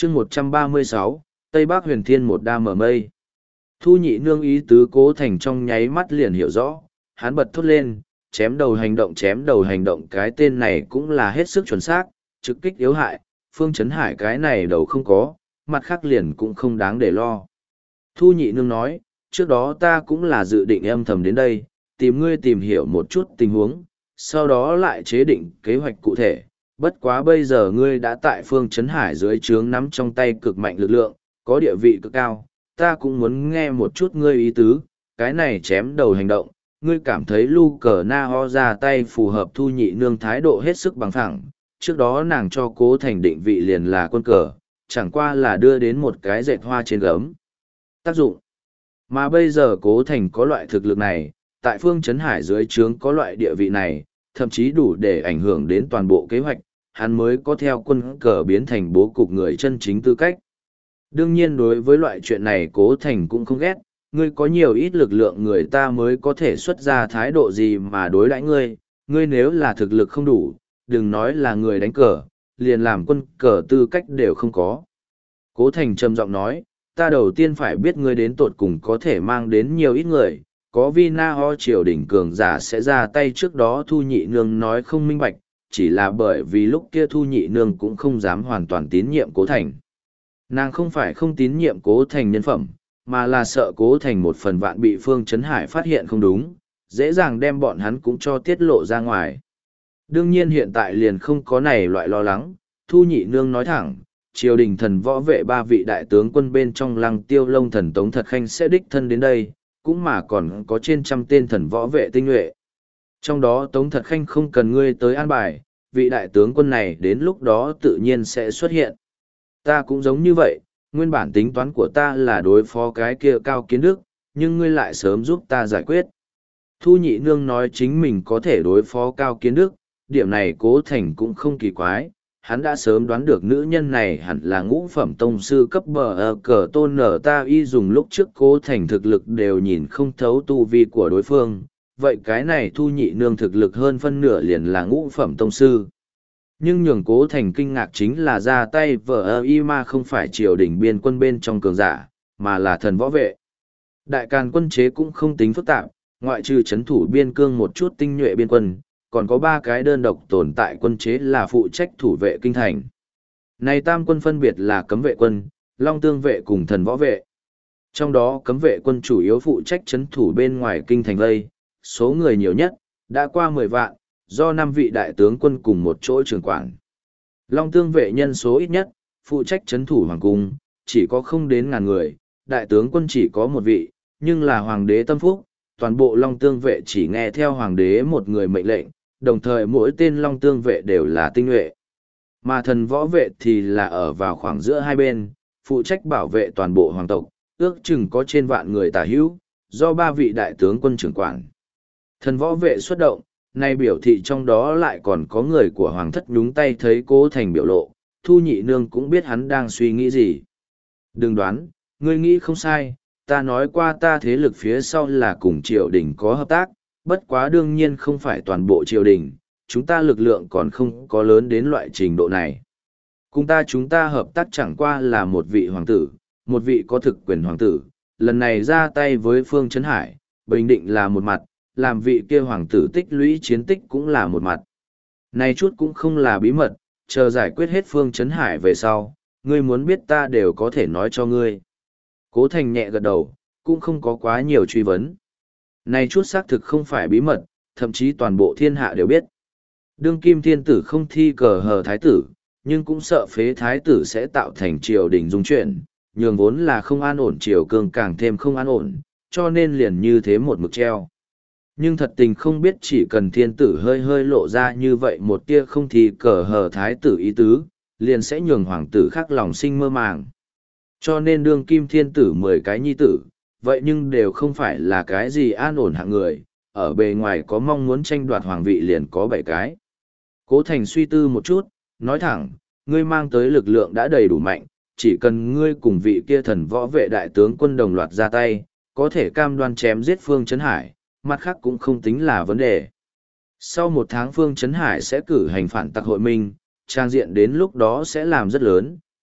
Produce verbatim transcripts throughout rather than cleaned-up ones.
chương một trăm ba mươi sáu, Tây Bắc huyền thiên một đa mở mây. Thu nhị nương ý tứ Cố Thành trong nháy mắt liền hiểu rõ, hắn bật thốt lên, chém đầu hành động chém đầu hành động, cái tên này cũng là hết sức chuẩn xác, trực kích yếu hại, Phương Chấn Hải cái này đầu không có, mặt khác liền cũng không đáng để lo. Thu nhị nương nói, trước đó ta cũng là dự định âm thầm đến đây, tìm ngươi tìm hiểu một chút tình huống, sau đó lại chế định kế hoạch cụ thể. Bất quá bây giờ ngươi đã tại Phương Chấn Hải dưới trướng nắm trong tay cực mạnh lực lượng, có địa vị cực cao, ta cũng muốn nghe một chút ngươi ý tứ, cái này chém đầu hành động, ngươi cảm thấy Lu Cờ Na Ho ra tay phù hợp. Thu nhị nương thái độ hết sức bằng phẳng, trước đó nàng cho Cố Thành định vị liền là quân cờ, chẳng qua là đưa đến một cái dệt hoa trên gấm. Tác dụng. Mà bây giờ Cố Thành có loại thực lực này, tại Phương Chấn Hải dưới trướng có loại địa vị này, thậm chí đủ để ảnh hưởng đến toàn bộ kế hoạch, hắn mới có theo quân cờ biến thành bố cục người chân chính tư cách. Đương nhiên đối với loại chuyện này Cố Thành cũng không ghét, ngươi có nhiều ít lực lượng người ta mới có thể xuất ra thái độ gì mà đối đãi ngươi, ngươi nếu là thực lực không đủ, đừng nói là người đánh cờ, liền làm quân cờ tư cách đều không có. Cố Thành trầm giọng nói, ta đầu tiên phải biết ngươi đến tột cùng có thể mang đến nhiều ít người, có vi na ho triều đỉnh cường giả sẽ ra tay trước đó. Thu nhị nương nói không minh bạch, chỉ là bởi vì lúc kia Thu nhị nương cũng không dám hoàn toàn tín nhiệm Cố Thành. Nàng không phải không tín nhiệm Cố Thành nhân phẩm, mà là sợ Cố Thành một phần vạn bị Phương Chấn Hải phát hiện không đúng, dễ dàng đem bọn hắn cũng cho tiết lộ ra ngoài. Đương nhiên hiện tại liền không có này loại lo lắng, Thu nhị nương nói thẳng, triều đình thần võ vệ ba vị đại tướng quân bên trong Lăng Tiêu Lông thần Tống Thật Khanh sẽ đích thân đến đây, cũng mà còn có trên trăm tên thần võ vệ tinh nhuệ. Trong đó Tống Thật Khanh không cần ngươi tới an bài, vị đại tướng quân này đến lúc đó tự nhiên sẽ xuất hiện. Ta cũng giống như vậy, nguyên bản tính toán của ta là đối phó cái kia Cao Kiến Đức, nhưng ngươi lại sớm giúp ta giải quyết. Thu nhị nương nói chính mình có thể đối phó Cao Kiến Đức, điểm này Cố Thành cũng không kỳ quái, hắn đã sớm đoán được nữ nhân này hẳn là ngũ phẩm tông sư cấp bờ ờ, cờ tôn nở ta y dùng lúc trước Cố Thành thực lực đều nhìn không thấu tu vi của đối phương, vậy cái này Thu nhị nương thực lực hơn phân nửa liền là ngũ phẩm tông sư. Nhưng nhường Cố Thành kinh ngạc chính là ra tay vờ ơ y ma không phải triều đình biên quân bên trong cường giả, mà là thần võ vệ. Đại Càn quân chế cũng không tính phức tạp, ngoại trừ chấn thủ biên cương một chút tinh nhuệ biên quân, còn có ba cái đơn độc tồn tại quân chế là phụ trách thủ vệ kinh thành. Này tam quân phân biệt là cấm vệ quân, long tương vệ cùng thần võ vệ. Trong đó cấm vệ quân chủ yếu phụ trách chấn thủ bên ngoài kinh thành vây, số người nhiều nhất, đã qua mười vạn, do năm vị đại tướng quân cùng một chỗ trường quản. Long tương vệ nhân số ít nhất, phụ trách chấn thủ hoàng cung, chỉ có không đến ngàn người, đại tướng quân chỉ có một vị, nhưng là hoàng đế tâm phúc, toàn bộ long tương vệ chỉ nghe theo hoàng đế một người mệnh lệnh, đồng thời mỗi tên long tương vệ đều là tinh nhuệ. Mà thần võ vệ thì là ở vào khoảng giữa hai bên, phụ trách bảo vệ toàn bộ hoàng tộc, ước chừng có trên vạn người tả hữu, do ba vị đại tướng quân trưởng quản. Thần võ vệ xuất động, nay biểu thị trong đó lại còn có người của hoàng thất nhúng tay thấy Cố Thành biểu lộ, Thu nhị nương cũng biết hắn đang suy nghĩ gì. Đừng đoán, ngươi nghĩ không sai, ta nói qua ta thế lực phía sau là cùng triều đình có hợp tác, bất quá đương nhiên không phải toàn bộ triều đình, chúng ta lực lượng còn không có lớn đến loại trình độ này. Cùng ta chúng ta hợp tác chẳng qua là một vị hoàng tử, một vị có thực quyền hoàng tử, lần này ra tay với Phương Chấn Hải, bình định là một mặt, làm vị kia hoàng tử tích lũy chiến tích cũng là một mặt. Này chút cũng không là bí mật, chờ giải quyết hết Phương Chấn Hải về sau, ngươi muốn biết ta đều có thể nói cho ngươi. Cố Thành nhẹ gật đầu, cũng không có quá nhiều truy vấn. Này chút xác thực không phải bí mật, thậm chí toàn bộ thiên hạ đều biết. Đương kim thiên tử không thi cờ hờ thái tử, nhưng cũng sợ phế thái tử sẽ tạo thành triều đình dung chuyển, nhường vốn là không an ổn triều cương càng thêm không an ổn, cho nên liền như thế một mực treo. Nhưng thật tình không biết chỉ cần thiên tử hơi hơi lộ ra như vậy một tia không thì cờ hờ thái tử ý tứ, liền sẽ nhường hoàng tử khác lòng sinh mơ màng. Cho nên đương kim thiên tử mười cái nhi tử, vậy nhưng đều không phải là cái gì an ổn hạng người, ở bề ngoài có mong muốn tranh đoạt hoàng vị liền có bảy cái. Cố Thành suy tư một chút, nói thẳng, ngươi mang tới lực lượng đã đầy đủ mạnh, chỉ cần ngươi cùng vị kia thần võ vệ đại tướng quân đồng loạt ra tay, có thể cam đoan chém giết Phương Chấn Hải, mặt khác cũng không tính là vấn đề. Sau một tháng Phương Chấn Hải sẽ cử hành phản tặc hội minh, trang diện đến lúc đó sẽ làm rất lớn,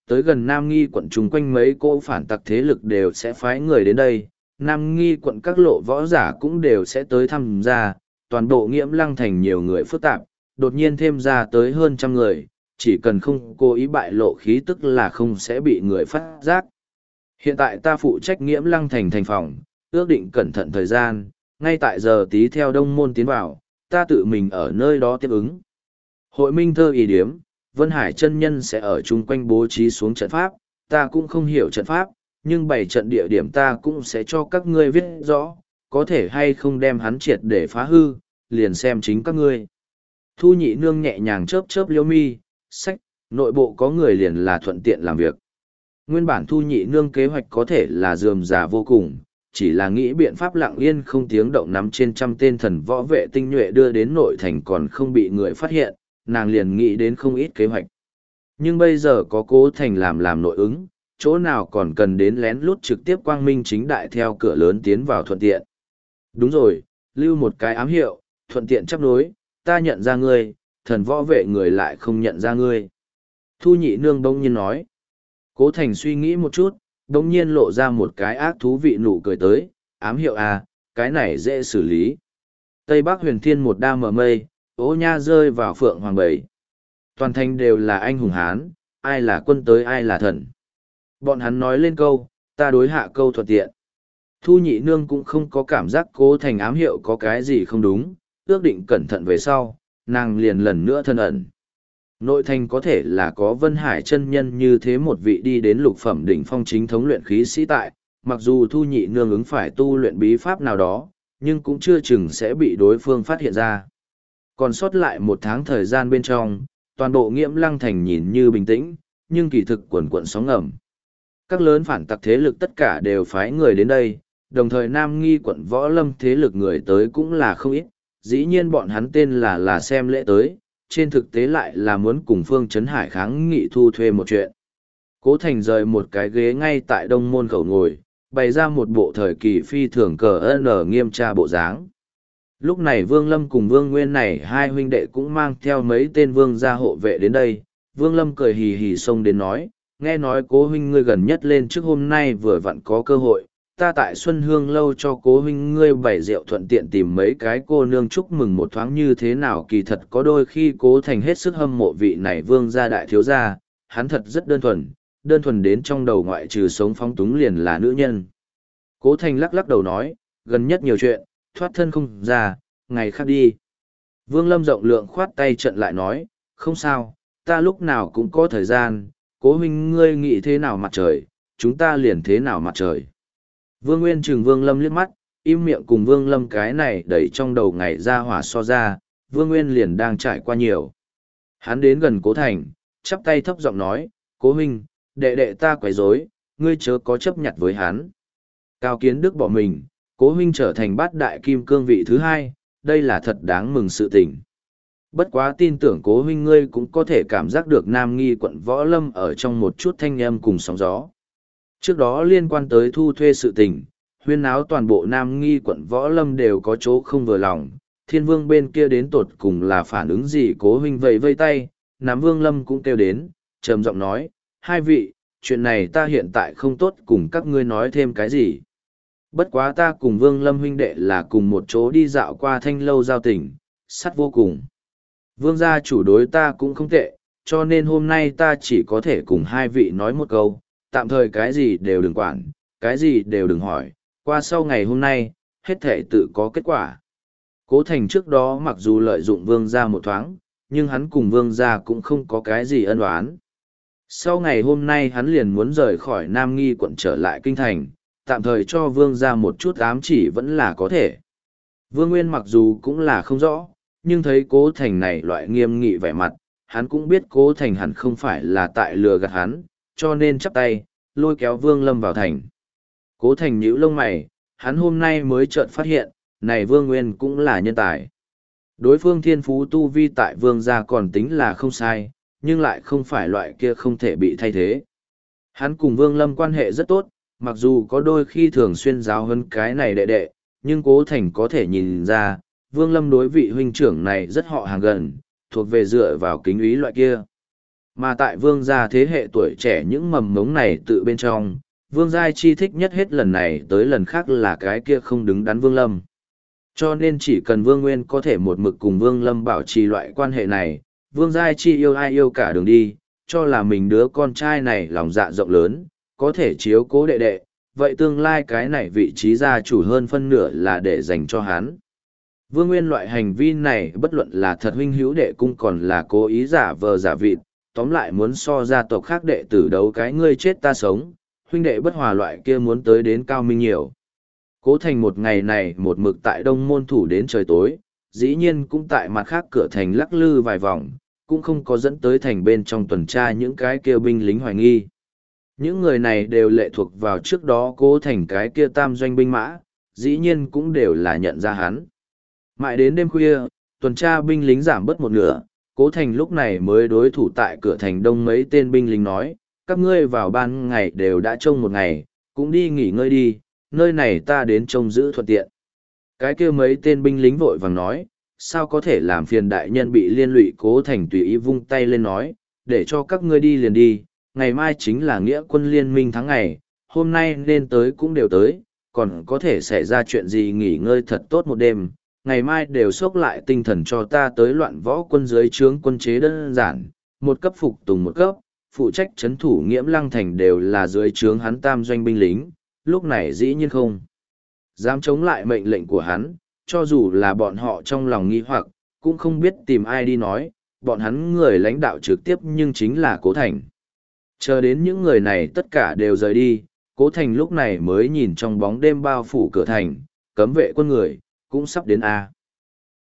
tới gần Nam Nghi quận chung quanh mấy cỗ phản tặc thế lực đều sẽ phái người đến đây, Nam Nghi quận các lộ võ giả cũng đều sẽ tới tham gia, toàn bộ Nghiễm Lăng thành nhiều người phức tạp, đột nhiên thêm ra tới hơn trăm người, chỉ cần không cố ý bại lộ khí tức là không sẽ bị người phát giác. Hiện tại ta phụ trách Nghiễm Lăng thành thành phòng, ước định cẩn thận thời gian, ngay tại giờ tí theo đông môn tiến vào, ta tự mình ở nơi đó tiếp ứng. Hội Minh Thơ ý điếm, Vân Hải chân nhân sẽ ở chung quanh bố trí xuống trận pháp, ta cũng không hiểu trận pháp, nhưng bảy trận địa điểm ta cũng sẽ cho các ngươi viết rõ, có thể hay không đem hắn triệt để phá hư, liền xem chính các ngươi. Thu Nhị Nương nhẹ nhàng chớp chớp liễu mi, sách, nội bộ có người liền là thuận tiện làm việc. Nguyên bản Thu Nhị Nương kế hoạch có thể là rườm rà vô cùng, chỉ là nghĩ biện pháp lặng yên không tiếng động nắm trên trăm tên thần võ vệ tinh nhuệ đưa đến nội thành còn không bị người phát hiện, nàng liền nghĩ đến không ít kế hoạch. Nhưng bây giờ có Cố Thành làm làm nội ứng, chỗ nào còn cần đến lén lút trực tiếp quang minh chính đại theo cửa lớn tiến vào thuận tiện. Đúng rồi, lưu một cái ám hiệu, thuận tiện chấp nối, ta nhận ra ngươi, thần võ vệ người lại không nhận ra ngươi. Thu Nhị Nương bỗng nhiên nói. Cố Thành suy nghĩ một chút, bỗng nhiên lộ ra một cái ác thú vị nụ cười tới, ám hiệu à, cái này dễ xử lý. Tây Bắc Huyền Thiên một đa mở mây, Ô Nha rơi vào Phượng Hoàng Bảy. Toàn thành đều là anh hùng hán, ai là quân tới ai là thần. Bọn hắn nói lên câu, ta đối hạ câu thuận tiện. Thu Nhị Nương cũng không có cảm giác Cố Thành ám hiệu có cái gì không đúng, ước định cẩn thận về sau, nàng liền lần nữa thân ẩn. Nội thành có thể là có Vân Hải chân nhân như thế một vị đi đến lục phẩm đỉnh phong chính thống luyện khí sĩ tại, mặc dù Thu Nhị Nương ứng phải tu luyện bí pháp nào đó, nhưng cũng chưa chừng sẽ bị đối phương phát hiện ra. Còn sót lại một tháng thời gian bên trong, toàn bộ Nghiễm Lăng thành nhìn như bình tĩnh, nhưng kỳ thực quần quận sóng ngầm. Các lớn phản tặc thế lực tất cả đều phái người đến đây, đồng thời Nam Nghi quận Võ Lâm thế lực người tới cũng là không ít, dĩ nhiên bọn hắn tên là là xem lễ tới, trên thực tế lại là muốn cùng Phương Trấn Hải kháng nghị thu thuê một chuyện. Cố Thành rời một cái ghế ngay tại đông môn khẩu ngồi, bày ra một bộ thời kỳ phi thường cờ ân nghiêm tra bộ dáng. Lúc này Vương Lâm cùng Vương Nguyên này hai huynh đệ cũng mang theo mấy tên vương gia hộ vệ đến đây. Vương Lâm cười hì hì xông đến nói, nghe nói Cố huynh ngươi gần nhất lên trước hôm nay vừa vặn có cơ hội, ta tại Xuân Hương lâu cho Cố huynh ngươi bày rượu thuận tiện tìm mấy cái cô nương chúc mừng một thoáng như thế nào. Kỳ thật có đôi khi Cố Thành hết sức hâm mộ vị này vương gia đại thiếu gia, hắn thật rất đơn thuần, đơn thuần đến trong đầu ngoại trừ sống phóng túng liền là nữ nhân. Cố Thành lắc lắc đầu nói, gần nhất nhiều chuyện, thoát thân không ra, ngày khác đi. Vương Lâm rộng lượng khoát tay trận lại nói, không sao, ta lúc nào cũng có thời gian, Cố huynh ngươi nghĩ thế nào mặt trời, chúng ta liền thế nào mặt trời. Vương Nguyên trừng Vương Lâm liếc mắt, im miệng cùng Vương Lâm cái này đẩy trong đầu ngày ra hỏa so ra, Vương Nguyên liền đang trải qua nhiều. Hắn đến gần Cố Thành, chắp tay thấp giọng nói, Cố huynh, đệ đệ ta quấy rối, ngươi chớ có chấp nhặt với hắn. Cao Kiến Đức bỏ mình, Cố huynh trở thành bát đại kim cương vị thứ hai, đây là thật đáng mừng sự tình. Bất quá tin tưởng Cố huynh ngươi cũng có thể cảm giác được Nam Nghi quận Võ Lâm ở trong một chút thanh âm cùng sóng gió. Trước đó liên quan tới thu thuê sự tình, huyên náo toàn bộ Nam Nghi quận Võ Lâm đều có chỗ không vừa lòng, Thiên Vương bên kia đến tột cùng là phản ứng gì. Cố huynh vẫy vây tay, Nam Vương Lâm cũng kêu đến, trầm giọng nói, hai vị, chuyện này ta hiện tại không tốt cùng các ngươi nói thêm cái gì. Bất quá ta cùng Vương Lâm huynh đệ là cùng một chỗ đi dạo qua thanh lâu giao tình, sắt vô cùng. Vương gia chủ đối ta cũng không tệ, cho nên hôm nay ta chỉ có thể cùng hai vị nói một câu, tạm thời cái gì đều đừng quản, cái gì đều đừng hỏi, qua sau ngày hôm nay, hết thể tự có kết quả. Cố Thành trước đó mặc dù lợi dụng Vương gia một thoáng, nhưng hắn cùng Vương gia cũng không có cái gì ân oán. Sau ngày hôm nay hắn liền muốn rời khỏi Nam Nghi quận trở lại kinh thành, tạm thời cho Vương gia một chút ám chỉ vẫn là có thể. Vương Nguyên mặc dù cũng là không rõ, nhưng thấy Cố Thành này loại nghiêm nghị vẻ mặt, hắn cũng biết Cố Thành hẳn không phải là tại lừa gạt hắn, cho nên chắp tay, lôi kéo Vương Lâm vào thành. Cố Thành nhíu lông mày, hắn hôm nay mới chợt phát hiện, này Vương Nguyên cũng là nhân tài. Đối phương thiên phú tu vi tại Vương gia còn tính là không sai, nhưng lại không phải loại kia không thể bị thay thế. Hắn cùng Vương Lâm quan hệ rất tốt, mặc dù có đôi khi thường xuyên giáo hơn cái này đệ đệ, nhưng Cố Thành có thể nhìn ra, Vương Lâm đối vị huynh trưởng này rất họ hàng gần, thuộc về dựa vào kính ý loại kia. Mà tại vương gia thế hệ tuổi trẻ những mầm mống này tự bên trong, vương giai chi thích nhất hết lần này tới lần khác là cái kia không đứng đắn vương lâm. Cho nên chỉ cần vương nguyên có thể một mực cùng vương lâm bảo trì loại quan hệ này, vương giai chi yêu ai yêu cả đường đi, cho là mình đứa con trai này lòng dạ rộng lớn, có thể chiếu cố đệ đệ, vậy tương lai cái này vị trí gia chủ hơn phân nửa là để dành cho hắn. Vương Nguyên loại hành vi này bất luận là thật huynh hữu đệ cung còn là cố ý giả vờ giả vịt, tóm lại muốn so gia tộc khác đệ tử đấu cái ngươi chết ta sống, huynh đệ bất hòa loại kia muốn tới đến cao minh nhiều. Cố Thành một ngày này một mực tại đông môn thủ đến trời tối, dĩ nhiên cũng tại mặt khác cửa thành lắc lư vài vòng, cũng không có dẫn tới thành bên trong tuần tra những cái kia binh lính hoài nghi. Những người này đều lệ thuộc vào trước đó Cố Thành cái kia tam doanh binh mã, dĩ nhiên cũng đều là nhận ra hắn. Mãi đến đêm khuya, tuần tra binh lính giảm bớt một nửa, Cố Thành lúc này mới đối thủ tại cửa thành đông mấy tên binh lính nói, các ngươi vào ban ngày đều đã trông một ngày, cũng đi nghỉ ngơi đi, nơi này ta đến trông giữ thuận tiện. Cái kia mấy tên binh lính vội vàng nói, sao có thể làm phiền đại nhân bị liên lụy. Cố Thành tùy ý vung tay lên nói, để cho các ngươi đi liền đi, ngày mai chính là nghĩa quân liên minh tháng ngày, hôm nay nên tới cũng đều tới, còn có thể xảy ra chuyện gì nghỉ ngơi thật tốt một đêm, ngày mai đều xốc lại tinh thần cho ta tới loạn võ quân dưới trướng quân chế đơn giản, một cấp phục tùng một cấp, phụ trách chấn thủ Nghiễm Lăng thành đều là dưới trướng hắn tam doanh binh lính, lúc này dĩ nhiên không dám chống lại mệnh lệnh của hắn, cho dù là bọn họ trong lòng nghi hoặc, cũng không biết tìm ai đi nói, bọn hắn người lãnh đạo trực tiếp nhưng chính là Cố Thành. Chờ đến những người này tất cả đều rời đi, Cố Thành lúc này mới nhìn trong bóng đêm bao phủ cửa thành, cấm vệ quân người, cũng sắp đến A.